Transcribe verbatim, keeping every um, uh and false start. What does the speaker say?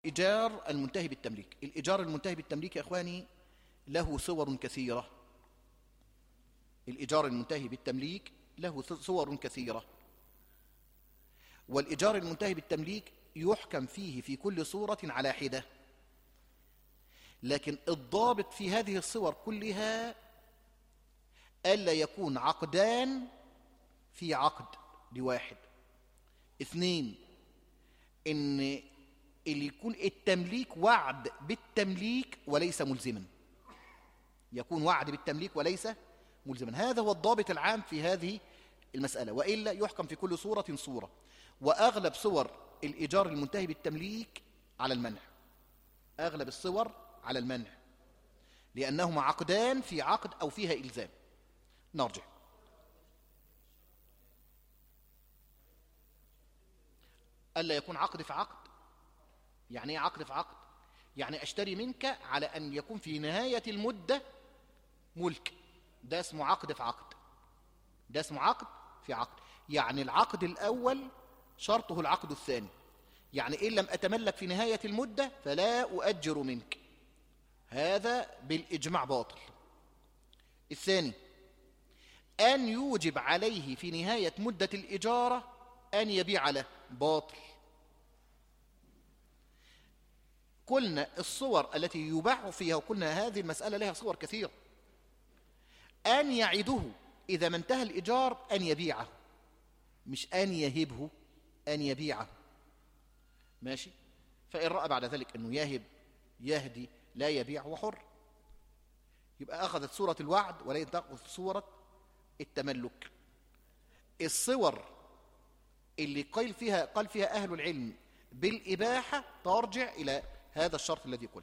الإيجار المنتهي بالتمليك. الإيجار المنتهي بالتمليك يا إخواني له صور كثيرة. الإيجار المنتهي بالتمليك له صور كثيرة، والإيجار المنتهي بالتمليك يحكم فيه في كل صورة على حدة، لكن الضابط في هذه الصور كلها ألا يكون عقدان في عقد لواحد. اثنين، إن اللي يكون التمليك وعد بالتمليك وليس ملزما، يكون وعد بالتمليك وليس ملزما. هذا هو الضابط العام في هذه المسألة، وإلا يحكم في كل صورة صورة. وأغلب صور الإيجار المنتهي بالتمليك على المنع، أغلب الصور على المنع، لأنهما عقدان في عقد أو فيها إلزام. نرجع. ألا يكون عقد في عقد. يعني ايه عقد في عقد؟ يعني أشتري منك على أن يكون في نهاية المدة ملك، ده اسمه عقد في عقد، ده اسمه عقد في عقد. يعني العقد الأول شرطه العقد الثاني، يعني إن لم أتملك في نهاية المدة فلا أؤجر منك، هذا بالإجماع باطل. الثاني، أن يوجب عليه في نهاية مدة الإجارة أن يبيع له، باطل. قلنا الصور التي يباع فيها، وقلنا هذه المسألة لها صور كثيرة. أن يعده إذا ما انتهى الإيجار أن يبيعه، مش أن يهبه، أن يبيعه. ماشي؟ فإن رأى بعد ذلك أنه يهب يهدي لا يبيع هو حر، يبقى أخذت صورة الوعد ولن تأخذ صورة التملك. الصور اللي قال فيها قال فيها أهل العلم بالإباحة ترجع إلى هذا الشرط الذي قلنا.